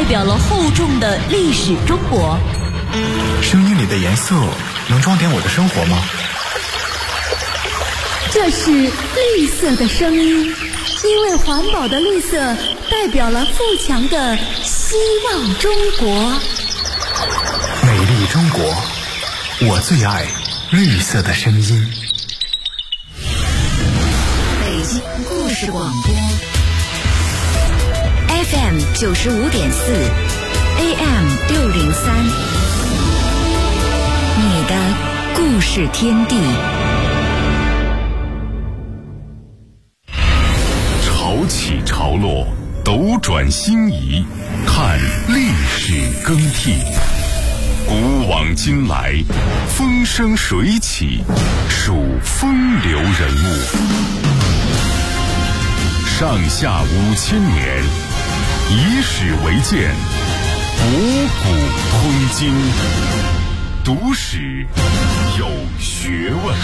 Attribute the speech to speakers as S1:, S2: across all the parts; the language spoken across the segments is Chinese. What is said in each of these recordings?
S1: 表了厚重的历史中国。
S2: 声音里的颜色能装点我的生活吗？
S1: 这是绿色的声音，因为环保的绿色代表了富强的希望中国。
S2: 美丽中国，我最爱绿色的声音。
S3: 北京故事广播 FM 95.4 AM 603，你的故事天地。
S4: 潮起潮落，斗转星移，看历史更替。古往今来，风生水起，数风流人物。上下5000年，以史为鉴，博古通今，读史有学问。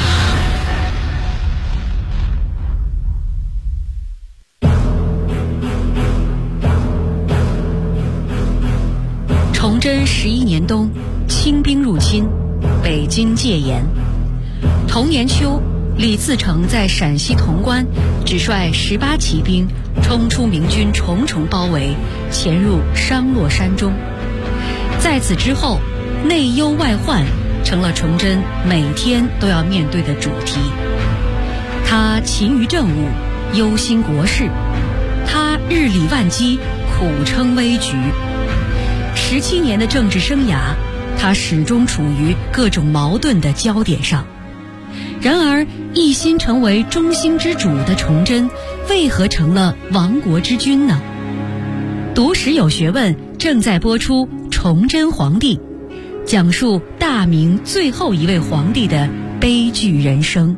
S5: 崇祯11年冬，清兵入侵，北京戒严。同年秋，李自成在陕西潼关只率18骑兵冲出明军重重包围，潜入商洛山中。在此之后，内忧外患成了崇祯每天都要面对的主题。他勤于政务，忧心国事；他日理万机，苦撑危局。17年的政治生涯，他始终处于各种矛盾的焦点上。然而，一心成为中兴之主的崇祯，为何成了亡国之君呢？读史有学问正在播出《崇祯皇帝》，讲述大明最后一位皇帝的悲剧人生。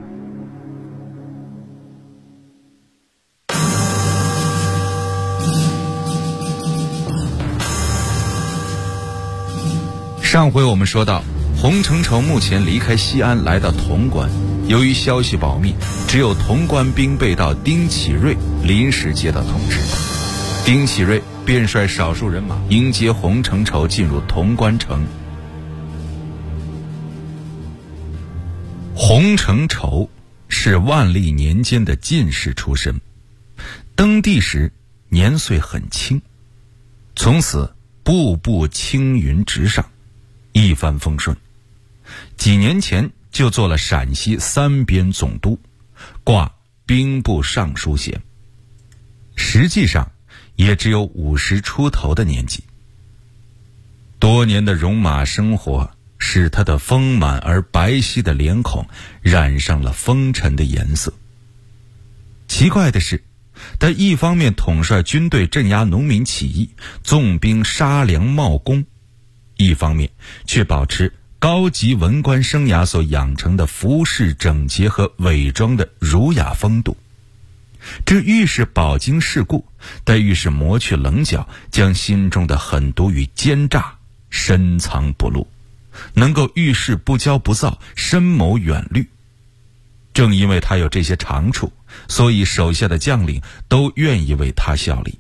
S6: 上回我们说到，洪承畴目前离开西安来到潼关，由于消息保密，只有潼关兵备道丁启瑞临时接到通知。丁启瑞便率少数人马迎接洪承畴进入潼关城。洪承畴是万历年间的进士出身，登第时年岁很轻，从此步步青云直上，一帆风顺。几年前就做了陕西3边总督，挂兵部尚书衔，实际上也只有50出头的年纪。多年的戎马生活使他的丰满而白皙的脸孔染上了风尘的颜色。奇怪的是，他一方面统帅军队镇压农民起义，纵兵杀粮冒功，一方面却保持高级文官生涯所养成的服饰整洁和伪装的儒雅风度。这愈是饱经世故，但愈是磨去棱角，将心中的狠毒与奸诈深藏不露，能够遇事不骄不躁，深谋远虑。正因为他有这些长处，所以手下的将领都愿意为他效力。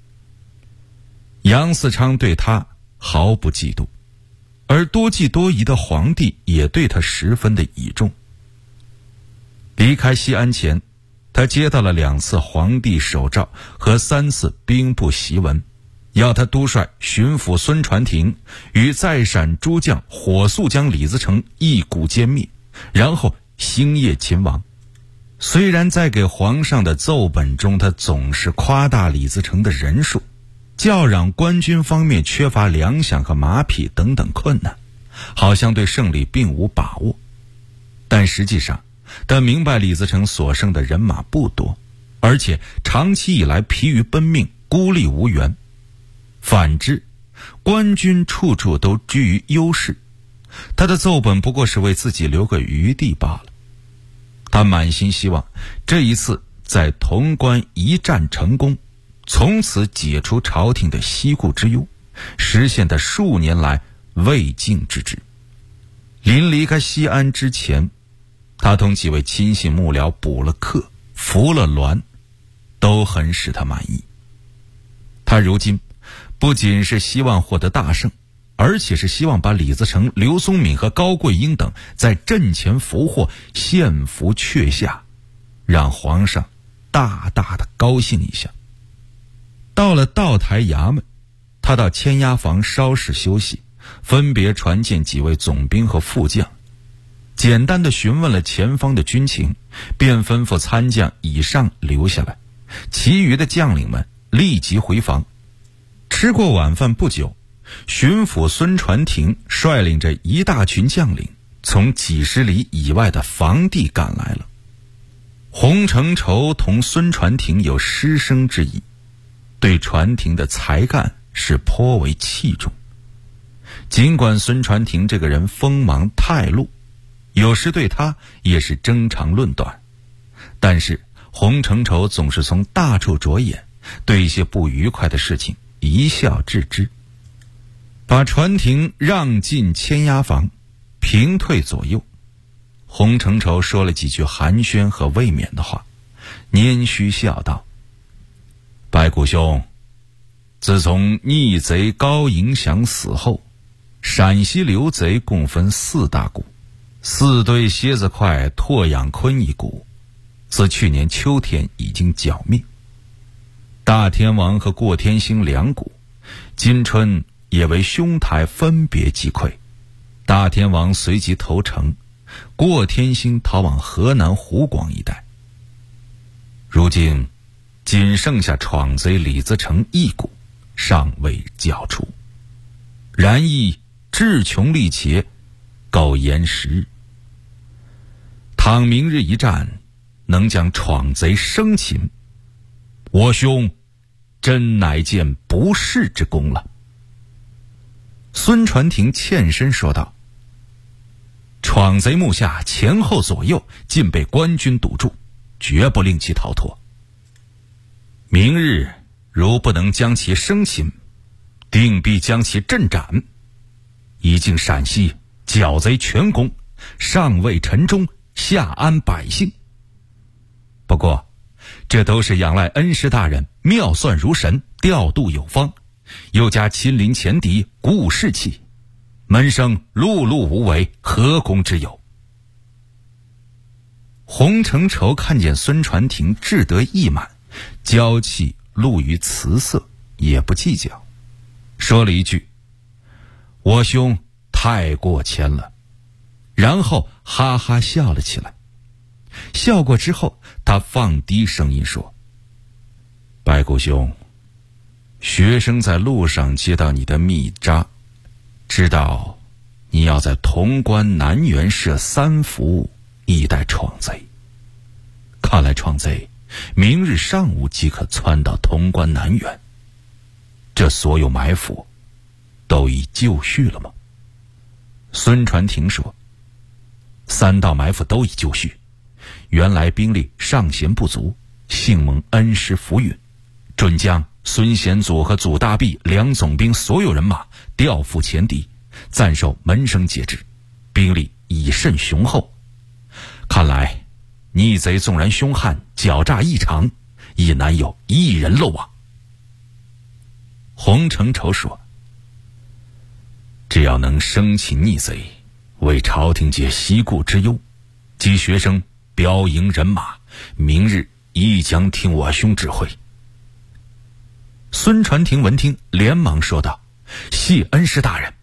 S6: 杨嗣昌对他毫不嫉妒，而多计多疑的皇帝也对他十分的倚重。离开西安前，他接到了2次皇帝手诏和3次兵部檄文，要他督率巡抚孙传庭与在陕诸将火速将李自成一鼓歼灭，然后星夜擒王。虽然在给皇上的奏本中，他总是夸大李自成的人数，叫嚷官军方面缺乏粮饷和马匹等等困难，好像对胜利并无把握。但实际上，他明白李自成所剩的人马不多，而且长期以来疲于奔命，孤立无援。反之，官军处处都居于优势，他的奏本不过是为自己留个余地罢了。他满心希望这一次在潼关一战成功，从此解除朝廷的西顾之忧，实现他数年来未竟之志。临离开西安之前，他同几位亲信幕僚补了课，服了銮，都很使他满意。他如今不仅是希望获得大胜，而且是希望把李自成、刘松敏和高桂英等在阵前俘获，献俘阙下，让皇上大大的高兴一下。到了道台衙门，他到签押房稍事休息，分别传见几位总兵和副将，简单的询问了前方的军情，便吩咐参将以上留下来，其余的将领们立即回防。吃过晚饭不久，巡抚孙传庭率领着一大群将领从几十里以外的防地赶来了。洪承畴同孙传庭有师生之谊，对传庭的才干是颇为器重。尽管孙传庭这个人锋芒太露，有时对他也是争长论短，但是洪承畴总是从大处着眼，对一些不愉快的事情一笑置之，把传庭让进签押房，平退左右。洪承畴说了几句寒暄和慰勉的话，拈须笑道：白骨兄，自从逆贼高迎祥死后，陕西刘贼共分4大股，4对蝎子块拓养坤一股，自去年秋天已经剿灭。大天王和过天星2股，今春也为兄台分别击溃，大天王随即投诚，过天星逃往河南湖广一带。如今仅剩下闯贼李自成1股尚未剿除，然亦志穷力竭，苟延时日。倘明日一战能将闯贼生擒，我兄真乃见不世之功了。孙传庭欠身说道：闯贼目下前后左右尽被官军堵住，绝不令其逃脱。明日如不能将其生擒，定必将其镇斩，以尽陕西剿贼全功，上慰臣忠，下安百姓。不过这都是仰赖恩师大人妙算如神，调度有方，又加亲临前敌，鼓舞士气，门生碌碌无为，何功之有？洪承畴看见孙传庭志得意满，娇气露于辞色，也不计较，说了一句：我兄太过谦了，然后哈哈笑了起来。笑过之后，他放低声音说：白骨兄，学生在路上接到你的密札，知道你要在潼关南园设3伏，以待闯贼。看来闯贼明日上午即可窜到潼关南园，这所有埋伏都已就绪了吗？孙传庭说：3道埋伏都已就绪，原来兵力尚嫌不足，幸蒙恩师抚允，准将孙显祖和祖大弼2总兵所有人马调赴前敌，暂受门生节制，兵力已甚雄厚。看来逆贼纵然凶悍，狡诈异常，亦难有1人漏网。洪承畴说：只要能生擒逆贼，为朝廷解息顾之忧，及学生标营人马，明日亦将听我兄指挥。孙传庭闻听，连忙说道：谢恩师大人。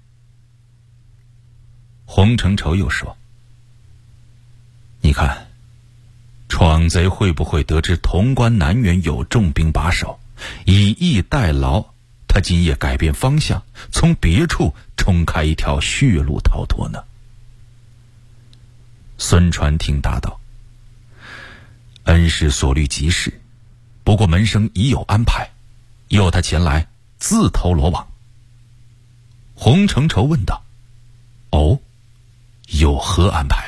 S6: 洪承畴又说：你看闯贼会不会得知潼关南园有重兵把守，以逸待劳，他今夜改变方向，从别处冲开一条血路逃脱呢？孙传庭答道：恩师所虑极是，不过门生已有安排，诱他前来自投罗网。洪承畴问道：哦，有何安排？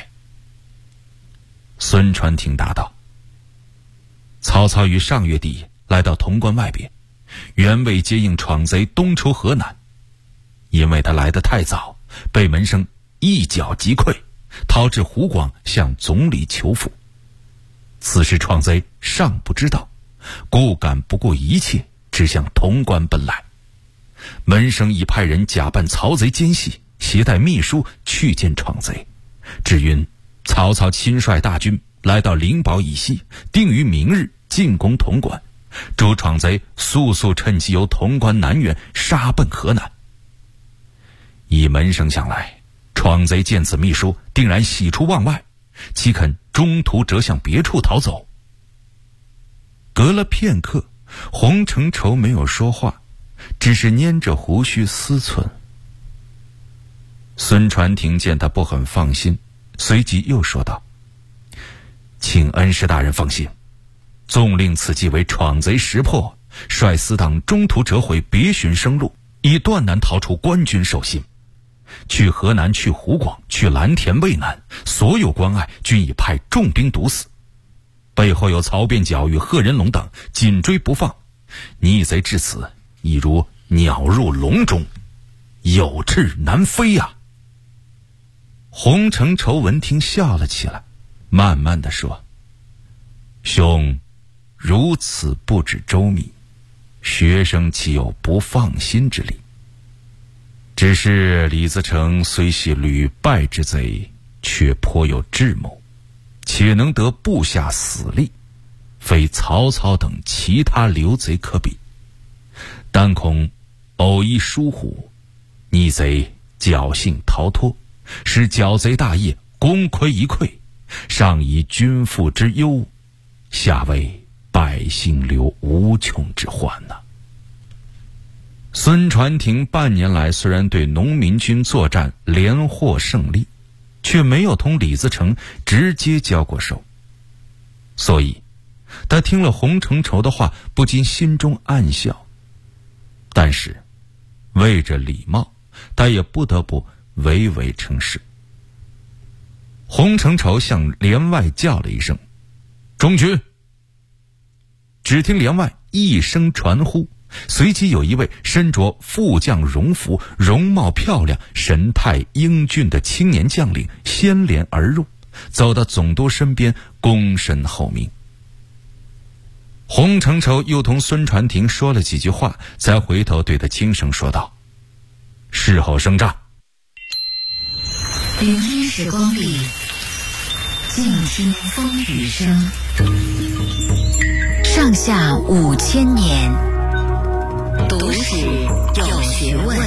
S6: 孙传庭答道：曹操于上月底来到潼关外边，原为接应闯贼东出河南，因为他来得太早，被门生一脚击溃，逃至湖广向总理求抚。此时闯贼尚不知道，故敢不顾一切直向潼关奔来。 门生已派人假扮曹贼奸细，携带秘书去见闯贼，只云曹操亲率大军来到灵宝以西，定于明日进攻潼关，诸闯贼速趁机由潼关南援杀奔河南。以门生想来，闯贼见此秘书，定然喜出望外，岂肯中途折向别处逃走？隔了片刻，洪承畴没有说话，只是捏着胡须思忖。孙传庭见他不很放心，随即又说道：请恩师大人放心，纵令此计为闯贼识破，率死党中途折回，别寻生路，已断难逃出官军手心。去河南，去湖广，去蓝田、渭南，所有关隘均已派重兵堵死，背后有曹变角与贺人龙等紧追不放，逆贼至此已如鸟入笼中，有志难飞呀。洪承畴闻听笑了起来，慢慢地说：兄如此布置周密，学生岂有不放心之理？只是李自成虽系屡败之贼，却颇有智谋，且能得部下死力，非曹操等其他流贼可比。但恐偶一疏忽，逆贼侥幸逃脱，使剿贼大业功亏一篑，上以君父之忧，下为百姓流无穷之患呐。孙传庭半年来虽然对农民军作战连获胜利，却没有同李自成直接交过手，所以他听了洪承畴的话，不禁心中暗笑。但是为着礼貌，他也不得不唯唯称是。洪承畴向连外叫了一声：中举。只听连外一声传呼，随即有一位身着副将戎服、容貌漂亮、神态英俊的青年将领先连而入，走到总督身边，躬身候命。洪承畴又同孙传庭说了几句话，才回头对他轻声说道：事后升帐。
S3: 聆听时光里，静听风雨声。上下5000年，读史有学问。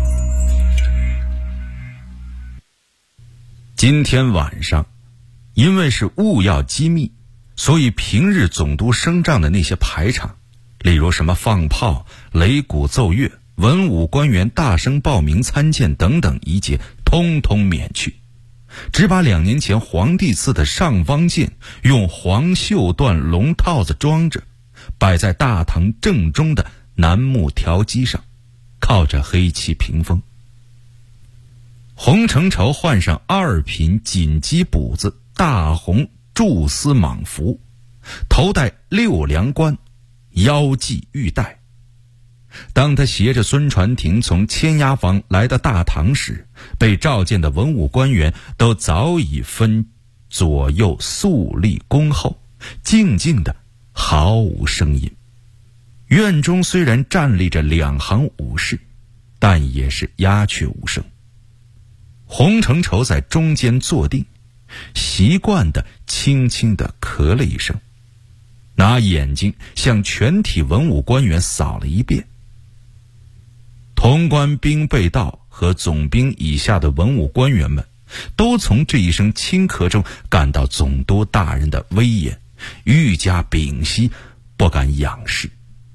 S6: 今天晚上，因为是务要机密，所以平日总督升帐的那些排场，例如什么放炮、擂鼓奏乐、文武官员大声报名参见等等一节，通通免去，只把2年前皇帝赐的尚方剑用黄绣缎龙套子装着，摆在大堂正中的楠木条基上，靠着黑漆屏风。洪承畴换上2品锦鸡补子大红苎丝蟒服，头戴6梁冠，腰系玉带。当他携着孙传庭从签押房来到大堂时，被召见的文武官员都早已分左右肃立恭候，静静的毫无声音。院中虽然站立着2行武士，但也是鸦雀无声。洪承畴在中间坐定，习惯地轻轻地咳了一声，拿眼睛向全体文武官员扫了一遍。潼关兵备道和总兵以下的文武官员们都从这一声轻咳中感到总督大人的威严，愈加屏息，不敢仰视。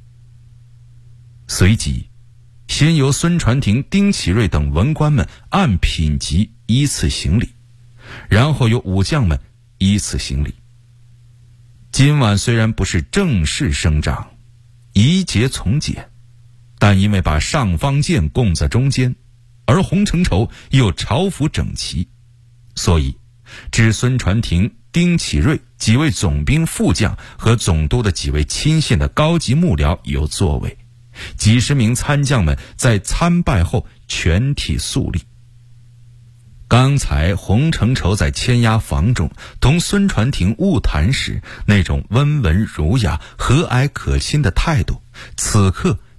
S6: 随即先由孙传庭、丁启瑞等文官们按品级依次行礼，然后由武将们依次行礼。今晚虽然不是正式升帐，仪节从简，但因为把尚方剑供在中间，而洪承畴又朝服整齐，所以只孙传庭、丁启瑞几位总兵副将和总督的几位亲信的高级幕僚有座位，几十名参将们在参拜后全体肃立。刚才洪承畴在签押房中同孙传庭晤谈时，那种温文儒雅、和蔼可亲的态度，此刻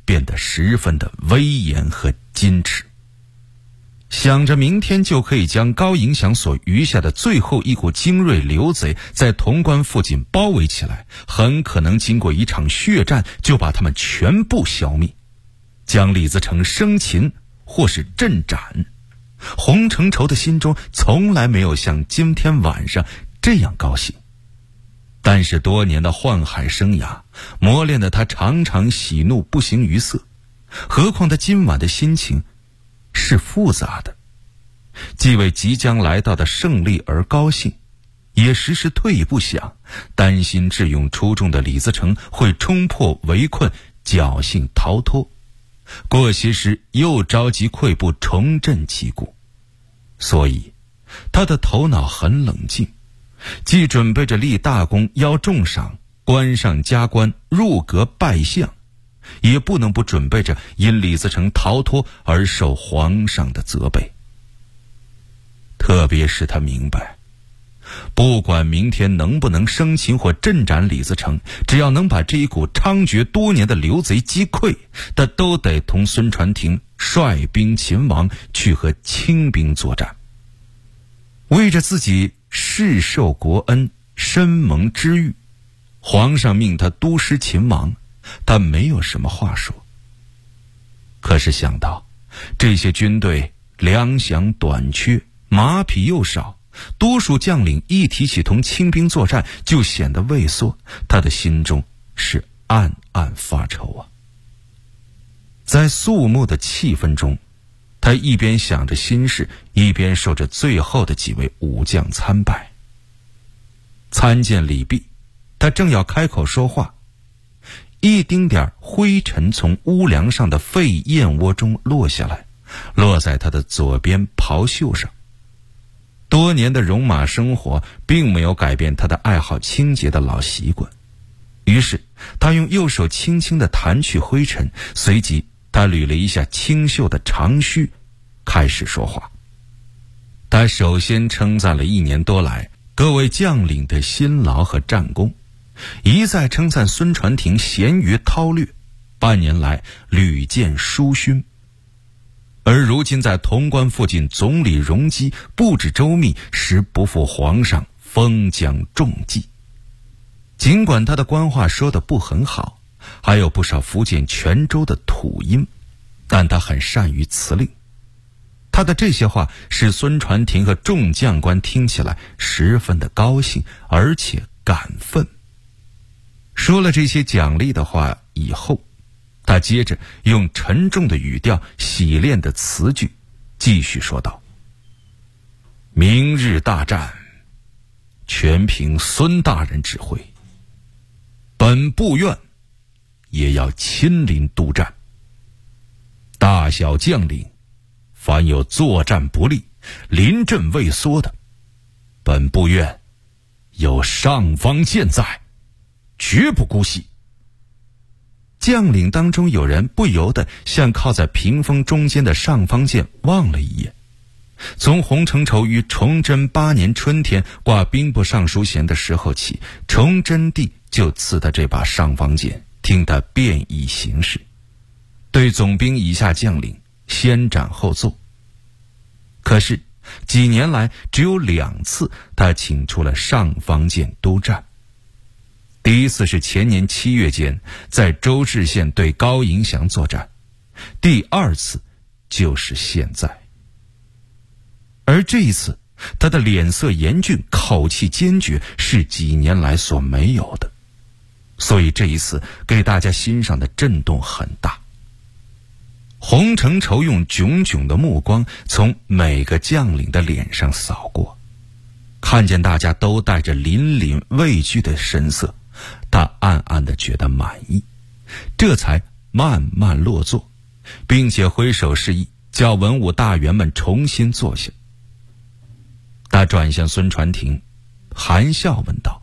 S6: 变得十分的威严和矜持。想着明天就可以将高迎祥所余下的最后一股精锐刘贼在潼关附近包围起来，很可能经过一场血战就把他们全部消灭，将李自成生擒或是镇斩。洪承畴的心中从来没有像今天晚上这样高兴。但是多年的宦海生涯磨练的他常常喜怒不形于色，何况他今晚的心情是复杂的，既为即将来到的胜利而高兴，也时时退一步想，担心智勇出众的李自成会冲破围困，侥幸逃脱，过些时又着急溃不重振旗鼓。所以他的头脑很冷静，既准备着立大功邀重赏，官上加官，入阁拜相，也不能不准备着因李自成逃脱而受皇上的责备。特别是他明白，不管明天能不能生擒或镇斩李自成，只要能把这一股猖獗多年的刘贼击溃，他都得同孙传庭率兵秦王，去和清兵作战。为着自己世受国恩，深蒙知遇，皇上命他督师秦王，他没有什么话说。可是想到这些军队粮饷短缺，马匹又少，多数将领一提起同清兵作战就显得畏缩，他的心中是暗暗发愁啊。在肃穆的气氛中，他一边想着心事，一边受着最后的几位武将参拜。参见礼毕，他正要开口说话，一丁点灰尘从屋梁上的废燕窝中落下来，落在他的左边袍袖上。多年的戎马生活并没有改变他的爱好清洁的老习惯，于是他用右手轻轻地弹去灰尘，随即他捋了一下清秀的长须，开始说话。他首先称赞了1年多来各位将领的辛劳和战功，一再称赞孙传庭贤于韬略，半年来屡见殊勋。而如今在潼关附近总理容积布置周密，实不负皇上封将重记。尽管他的官话说得不很好，还有不少福建泉州的土音，但他很善于辞令。他的这些话使孙传庭和众将官听起来十分的高兴，而且感愤。说了这些奖励的话以后，他接着用沉重的语调洗练的词句继续说道：明日大战全凭孙大人指挥，本部院也要亲临督战，大小将领凡有作战不利、临阵畏缩的，本部院有上方剑在，绝不姑息。将领当中有人不由得向靠在屏风中间的上方剑望了一眼。从洪承畴于崇祯8年春天挂兵部尚书衔的时候起，崇祯帝就赐他这把上方剑，听他便宜行事，对总兵以下将领先斩后奏。可是几年来只有2次他请出了上方剑督战。第一次是前年7月间在周至县对高迎祥作战，第2次就是现在。而这一次他的脸色严峻，口气坚决，是几年来所没有的，所以这一次给大家心上的震动很大。洪承畴用炯炯的目光从每个将领的脸上扫过，看见大家都带着凛凛畏惧的神色，他暗暗地觉得满意，这才慢慢落座，并且挥手示意叫文武大员们重新坐下。他转向孙传庭，含笑问道：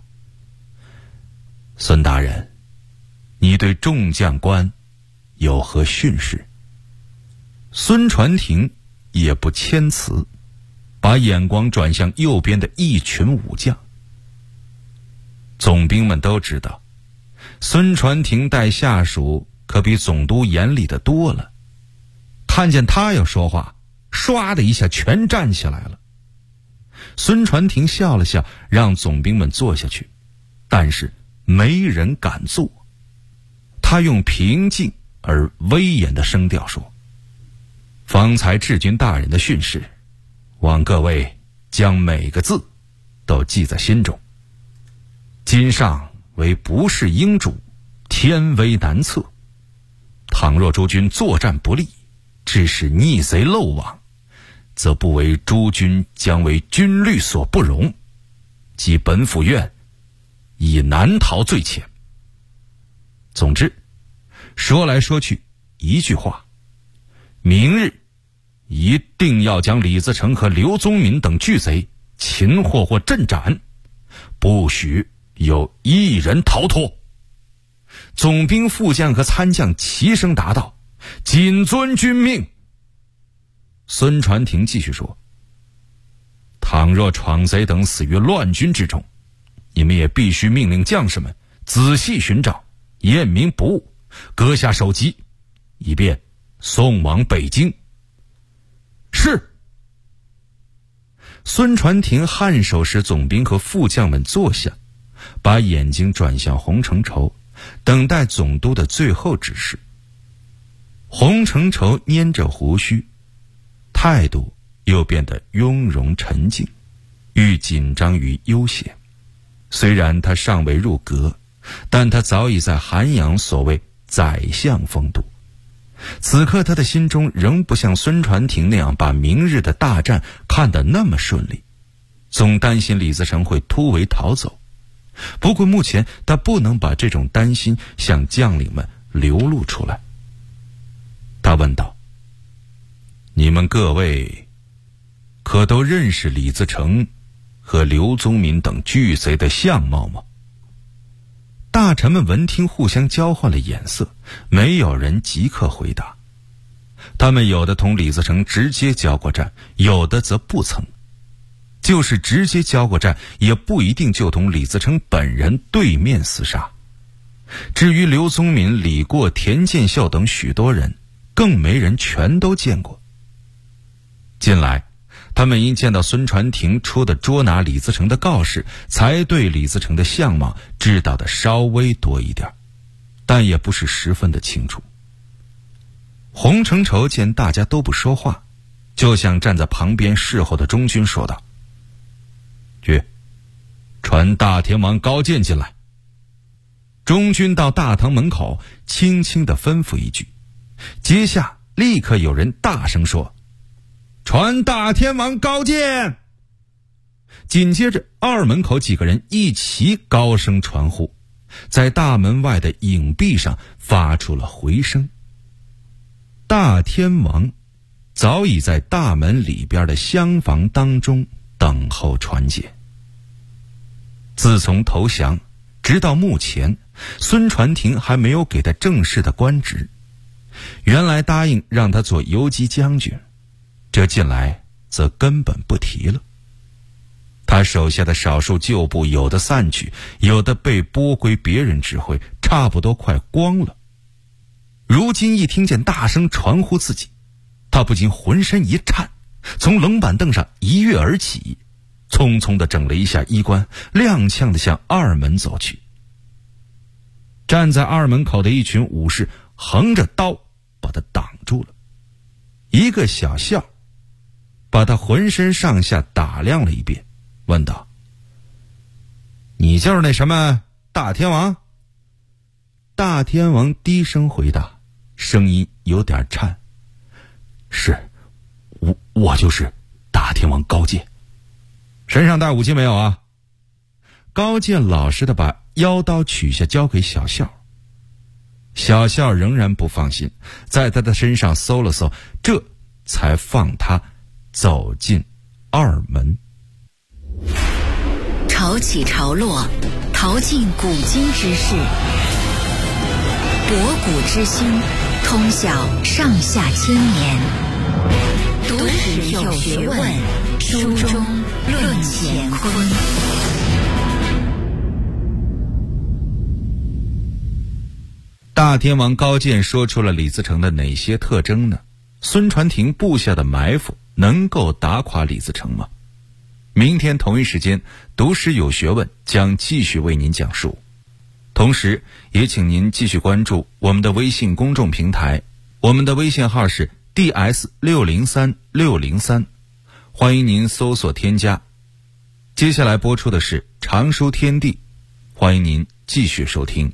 S6: 孙大人，你对众将官有何训示？孙传庭也不谦辞，把眼光转向右边的一群武将。总兵们都知道，孙传庭带下属可比总督严厉的多了。看见他要说话，唰的一下全站起来了。孙传庭笑了笑，让总兵们坐下去，但是没人敢坐。他用平静而威严的声调说：方才治军大人的训示，望各位将每个字都记在心中。今上为不是英主，天威难测。倘若诸军作战不利，致使逆贼漏网，则不为诸军将为军律所不容，即本府院已难逃罪愆。总之，说来说去一句话，明日一定要将李自成和刘宗敏等巨贼擒获或镇斩，不许有一人逃脱。总兵、副将和参将齐声答道：谨遵军命。孙传庭继续说：倘若闯贼等死于乱军之中，你们也必须命令将士们仔细寻找，验明不误，割下首级，以便送往北京。是。孙传庭颔首使总兵和副将们坐下，把眼睛转向洪承畴，等待总督的最后指示。洪承畴拈着胡须，态度又变得雍容沉静，愈紧张于悠闲。虽然他尚未入阁，但他早已在涵养所谓宰相风度。此刻他的心中仍不像孙传庭那样把明日的大战看得那么顺利，总担心李自成会突围逃走。不过目前他不能把这种担心向将领们流露出来。他问道：你们各位可都认识李自成和刘宗敏等巨贼的相貌吗？大臣们闻听，互相交换了眼色，没有人即刻回答。他们有的同李自成直接交过战，有的则不曾。就是直接交过战，也不一定就同李自成本人对面厮杀。至于刘宗敏、李过、田见孝等许多人，更没人全都见过。近来他们因见到孙传庭出的捉拿李自成的告示，才对李自成的相貌知道的稍微多一点，但也不是十分的清楚。洪承畴见大家都不说话，就向站在旁边侍候的中军说道：去，传大天王高渐进来。中军到大堂门口，轻轻地吩咐一句，接下立刻有人大声说：传大天王高渐。紧接着二门口几个人一齐高声传呼，在大门外的影壁上发出了回声。大天王早已在大门里边的厢房当中等候传解。自从投降直到目前，孙传庭还没有给他正式的官职。原来答应让他做游击将军，这近来则根本不提了。他手下的少数旧部有的散去，有的被拨归别人指挥，差不多快光了。如今一听见大声传呼自己，他不禁浑身一颤，从冷板凳上一跃而起，匆匆地整了一下衣冠，踉跄地向二门走去。站在二门口的一群武士横着刀把他挡住了。一个小校把他浑身上下打量了一遍，问道：你就是那什么大天王？大天王低声回答，声音有点颤：是，我就是大天王高渐。身上带武器没有啊？高渐老实的把腰刀取下交给小校。小校仍然不放心，在他的身上搜了搜，这才放他走进二门。
S3: 潮起潮落，淘尽古今之事，博古知新，通晓上下千年。读史有学问，书中论乾坤。
S6: 大天王高渐说出了李自成的哪些特征呢？孙传庭布下的埋伏能够打垮李自成吗？明天同一时间，读史有学问将继续为您讲述。同时也请您继续关注我们的微信公众平台，我们的微信号是 DS603603，欢迎您搜索添加。接下来播出的是常书天地，欢迎您继续收听。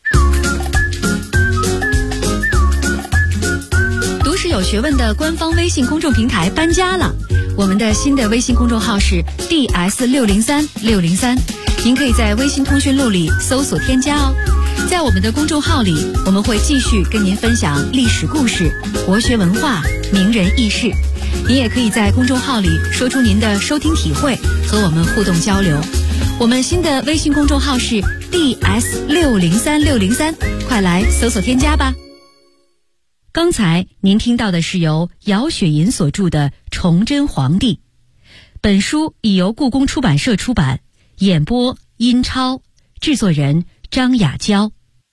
S5: 读史有学问的官方微信公众平台搬家了，我们的新的微信公众号是 DS603603，您可以在微信通讯录里搜索添加哦。在我们的公众号里，我们会继续跟您分享历史故事、国学文化、名人轶事。您也可以在公众号里说出您的收听体会，和我们互动交流。我们新的微信公众号是 DS603603，快来搜索添加吧。刚才您听到的是由姚雪银所著的《崇祯皇帝》，本书已由故宫出版社出版，演播殷超，制作人张雅娇。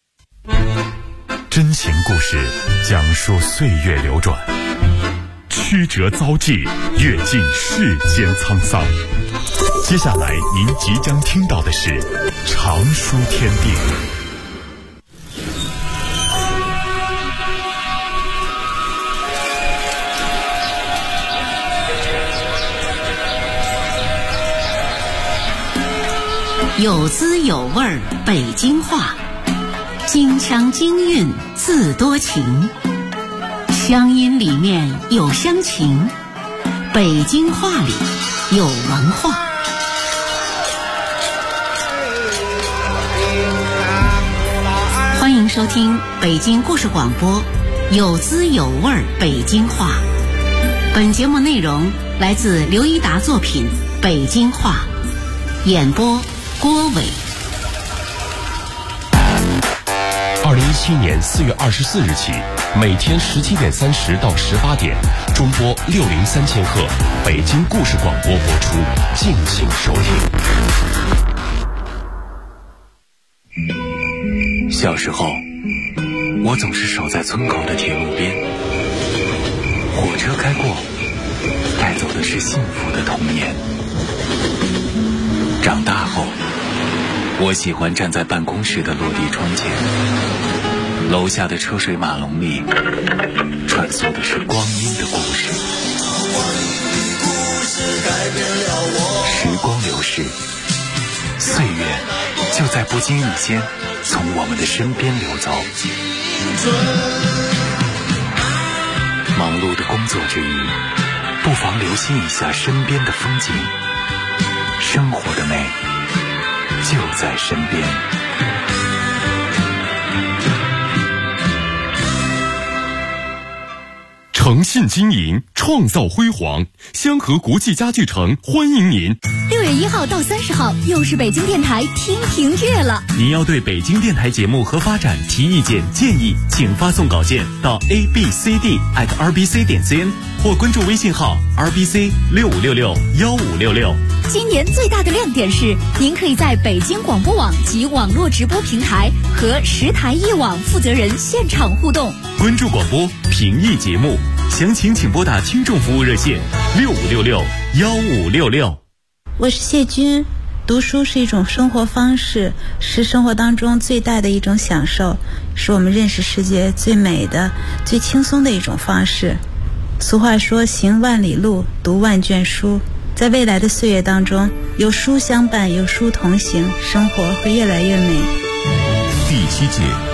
S4: 真情故事讲述岁月流转，曲折遭际，阅尽世间沧桑。接下来您即将听到的是常书天地。
S3: 有滋有味北京话，京腔京韵自多情，乡音里面有乡情，北京话里有文化。欢迎收听北京故事广播有滋有味北京话。本节目内容来自刘一达作品《北京话》，演播郭伟。
S7: 2017年4月24日起，每天17点30到18点，中波603000赫，北京故事广播播出，敬请收听。
S2: 小时候，我总是守在村口的铁路边，火车开过，带走的是幸福的童年。长大后，我喜欢站在办公室的落地窗前，楼下的车水马龙里穿梭的是光阴的故事。时光流逝，岁月就在不经意间从我们的身边流走。忙碌的工作之余，不妨留心一下身边的风景，生活的美就在身边。
S7: 诚信经营，创造辉煌，香河国际家具城欢迎您。
S1: 6月1号到30号，又是北京电台听评月了。
S8: 您要对北京电台节目和发展提意见建议，请发送稿件到 abcd@rbc.cn 或关注微信号 rbc65661566。
S1: 今年最大的亮点是，您可以在北京广播网及网络直播平台和10台一网负责人现场互动。
S8: 关注广播，评议节目，详情请拨打听众服务热线65661566。
S9: 我是谢军。读书是一种生活方式，是生活当中最大的一种享受，是我们认识世界最美的、最轻松的一种方式。俗话说，行万里路，读万卷书。在未来的岁月当中，有书相伴，有书同行，生活会越来越美。
S7: 第7届